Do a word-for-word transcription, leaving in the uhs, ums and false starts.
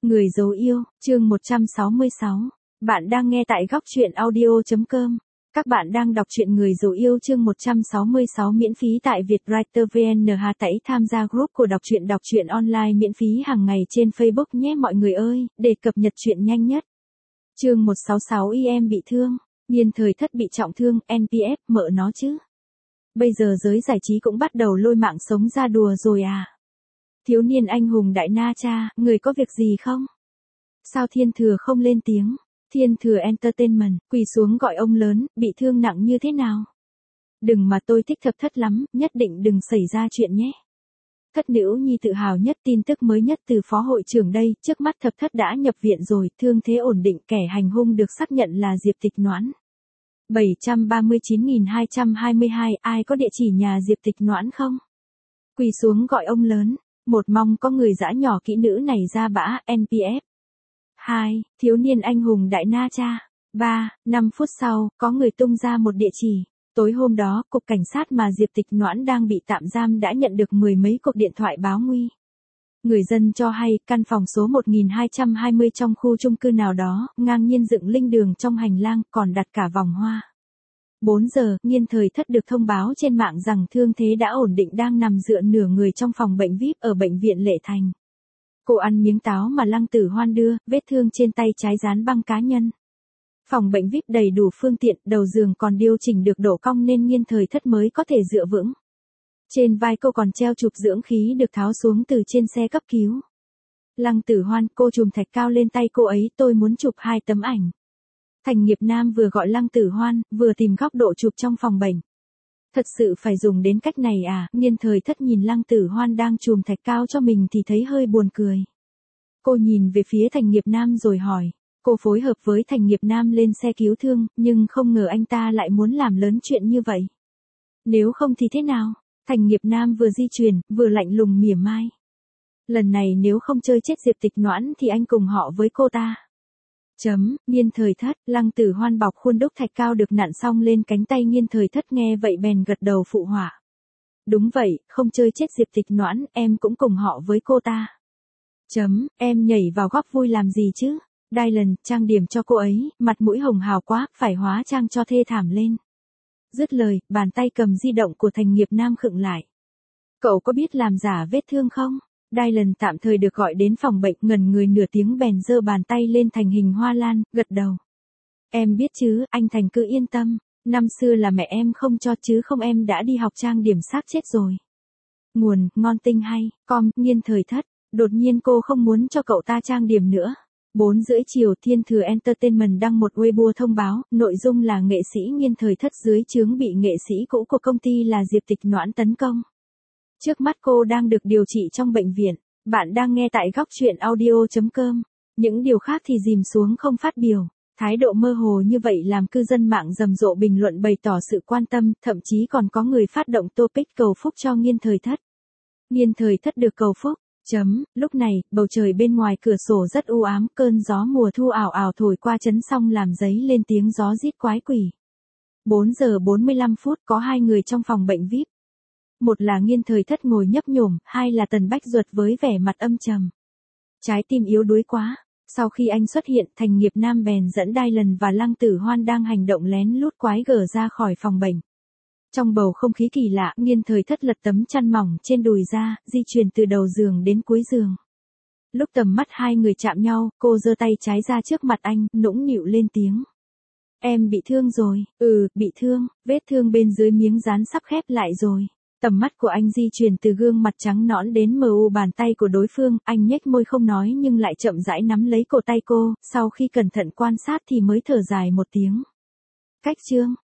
Người dấu yêu, chương một trăm sáu mươi sáu. Bạn đang nghe tại góc truyện audio chấm com. Các bạn đang đọc truyện Người dấu yêu chương một trăm sáu mươi sáu miễn phí tại Vietwriter vê en. Hà tẩy tham gia group của đọc truyện đọc truyện online miễn phí hàng ngày trên Facebook nhé mọi người ơi, để cập nhật truyện nhanh nhất. Chương một trăm sáu mươi sáu i em bị thương, Nhiên Thời Thất bị trọng thương, en pê ép mợ nó chứ. Bây giờ giới giải trí cũng bắt đầu lôi mạng sống ra đùa rồi à. Thiếu niên anh hùng Đại Na Cha, người có việc gì không? Sao Thiên Thừa không lên tiếng? Thiên Thừa Entertainment, quỳ xuống gọi ông lớn, bị thương nặng như thế nào? Đừng mà tôi thích Thập Thất lắm, nhất định đừng xảy ra chuyện nhé. Thất nữ nhi tự hào nhất tin tức mới nhất từ phó hội trưởng đây, trước mắt Thập Thất đã nhập viện rồi, thương thế ổn định, kẻ hành hung được xác nhận là Diệp Tịch Noãn. bảy trăm ba mươi chín nghìn hai trăm hai mươi hai, ai có địa chỉ nhà Diệp Tịch Noãn không? Quỳ xuống gọi ông lớn. Một, mong có người dã nhỏ kỹ nữ này ra bã, en pê ép. Hai, thiếu niên anh hùng Đại Na Cha. Ba, năm phút sau, có người tung ra một địa chỉ. Tối hôm đó, cục cảnh sát mà Diệp Tịch Noãn đang bị tạm giam đã nhận được mười mấy cuộc điện thoại báo nguy. Người dân cho hay, căn phòng số một nghìn hai trăm hai mươi trong khu chung cư nào đó, ngang nhiên dựng linh đường trong hành lang, còn đặt cả vòng hoa. bốn giờ, Nhiên Thời Thất được thông báo trên mạng rằng thương thế đã ổn định đang nằm dựa nửa người trong phòng bệnh vi ai pi ở bệnh viện Lệ Thành. Cô ăn miếng táo mà Lăng Tử Hoan đưa, vết thương trên tay trái dán băng cá nhân. Phòng bệnh vi ai pi đầy đủ phương tiện, đầu giường còn điều chỉnh được độ cong nên Nhiên Thời Thất mới có thể dựa vững. Trên vai cô còn treo chụp dưỡng khí được tháo xuống từ trên xe cấp cứu. Lăng Tử Hoan, cô chùm thạch cao lên tay cô ấy, tôi muốn chụp hai tấm ảnh. Thành Nghiệp Nam vừa gọi Lăng Tử Hoan, vừa tìm góc độ chụp trong phòng bệnh. Thật sự phải dùng đến cách này à? Nhiên Thời Thất nhìn Lăng Tử Hoan đang chùm thạch cao cho mình thì thấy hơi buồn cười. Cô nhìn về phía Thành Nghiệp Nam rồi hỏi. Cô phối hợp với Thành Nghiệp Nam lên xe cứu thương, nhưng không ngờ anh ta lại muốn làm lớn chuyện như vậy. Nếu không thì thế nào? Thành Nghiệp Nam vừa di chuyển, vừa lạnh lùng mỉa mai. Lần này nếu không chơi chết Diệp Tịch Noãn thì anh cùng họ với cô ta. Chấm, Nhiên Thời Thất, Lăng Tử Hoan bọc khuôn đúc thạch cao được nặn xong lên cánh tay Nhiên Thời Thất nghe vậy bèn gật đầu phụ họa. Đúng vậy, không chơi chết Diệp Tịch Noãn, em cũng cùng họ với cô ta. Chấm, em nhảy vào góp vui làm gì chứ? Dylan, trang điểm cho cô ấy, mặt mũi hồng hào quá, phải hóa trang cho thê thảm lên. Dứt lời, bàn tay cầm di động của Thành Nghiệp Nam khựng lại. Cậu có biết làm giả vết thương không? Dylan tạm thời được gọi đến phòng bệnh, ngẩn người nửa tiếng bèn giơ bàn tay lên thành hình hoa lan, gật đầu. Em biết chứ, anh Thành cứ yên tâm, năm xưa là mẹ em không cho chứ không em đã đi học trang điểm xác chết rồi. Nguồn, ngon tinh hay, com, Nhiên Thời Thất, đột nhiên cô không muốn cho cậu ta trang điểm nữa. Bốn rưỡi chiều Thiên Thừa Entertainment đăng một Weibo thông báo, nội dung là nghệ sĩ Nhiên Thời Thất dưới trướng bị nghệ sĩ cũ của công ty là Diệp Tịch Noãn tấn công. Trước mắt cô đang được điều trị trong bệnh viện. Bạn đang nghe tại góc truyện audio chấm com. Những điều khác thì dìm xuống không phát biểu. Thái độ mơ hồ như vậy làm cư dân mạng rầm rộ bình luận bày tỏ sự quan tâm, thậm chí còn có người phát động topic cầu phúc cho Nhiên Thời Thất. Nhiên Thời Thất được cầu phúc. Chấm, lúc này, bầu trời bên ngoài cửa sổ rất u ám, cơn gió mùa thu ảo ảo thổi qua chấn xong làm dấy lên tiếng gió rít quái quỷ. bốn giờ bốn mươi lăm phút có hai người trong phòng bệnh vi ai pi. Một là Nhiên Thời Thất ngồi nhấp nhổm, hai là Tần Bách Duật với vẻ mặt âm trầm. Trái tim yếu đuối quá. Sau khi anh xuất hiện, Thành Nghiệp Nam bèn dẫn Dylan và Lăng Tử Hoan đang hành động lén lút quái gở ra khỏi phòng bệnh. Trong bầu không khí kỳ lạ, Nhiên Thời Thất lật tấm chăn mỏng trên đùi ra, di chuyển từ đầu giường đến cuối giường. Lúc tầm mắt hai người chạm nhau, cô giơ tay trái ra trước mặt anh, nũng nịu lên tiếng. Em bị thương rồi, ừ, bị thương, vết thương bên dưới miếng dán sắp khép lại rồi. Tầm mắt của anh di chuyển từ gương mặt trắng nõn đến mờ u bàn tay của đối phương, anh nhếch môi không nói nhưng lại chậm rãi nắm lấy cổ tay cô, sau khi cẩn thận quan sát thì mới thở dài một tiếng. Cách chương,